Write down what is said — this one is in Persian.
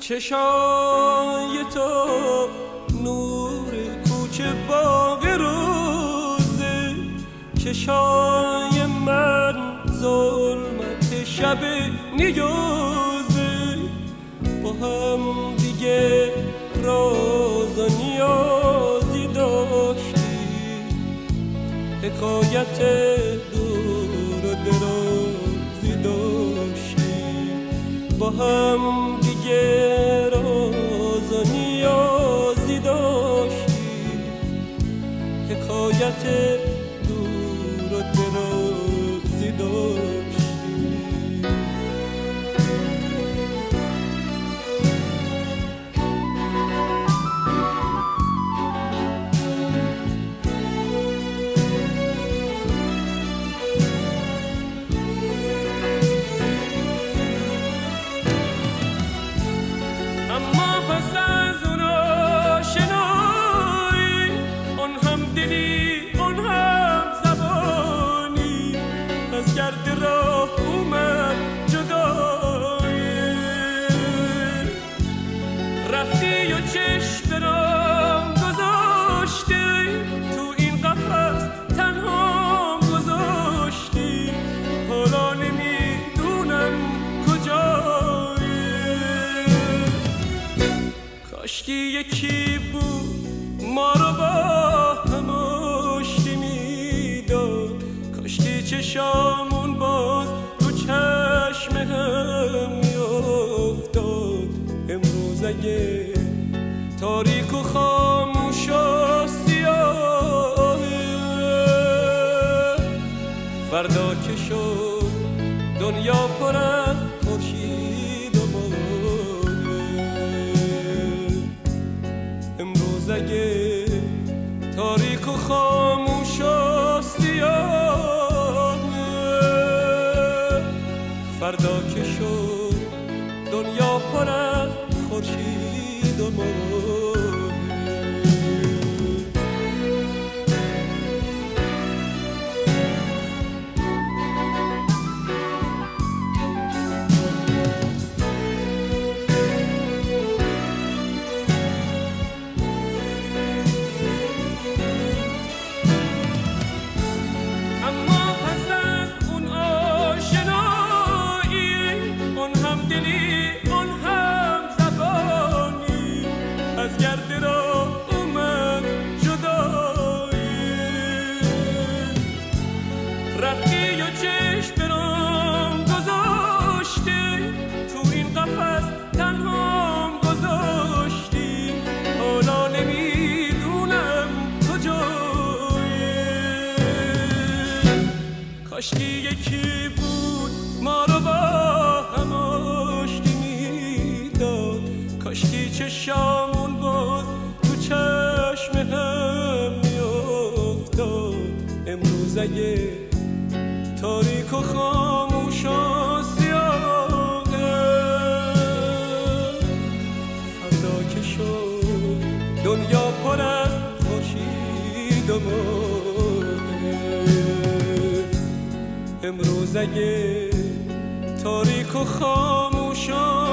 چشای تو نور کوچه باغ روزه، چشای من ظلمت شب نیوزه. با هم دیگه راز و نیازی داشتی، حکایت دور و درازی داشتی. با هم دیگه راز و نیازی داشتی، حکایت دور و درازی داشتی. کاشکی یکی بود ما رو با هم آشتی میداد، کاشکی چشامون باز تو چشم هم میافتاد. امروز اگه تاریک و خاموش و سیاهه، فردا که شد دنیا پر از خورشید و اگه تاریک و خاموش و سیاه، فردا که شد دنیا پر از خورشید و کاشکی یکی بود ما رو با هم آشتی میداد، کاشکی چشامون باز تو چشم هم میافتاد. امروز اگه تاریک و خاموش و سیاهه، فردا که شد دنیا پر از خورشید و امروز اگه تاریک و خاموش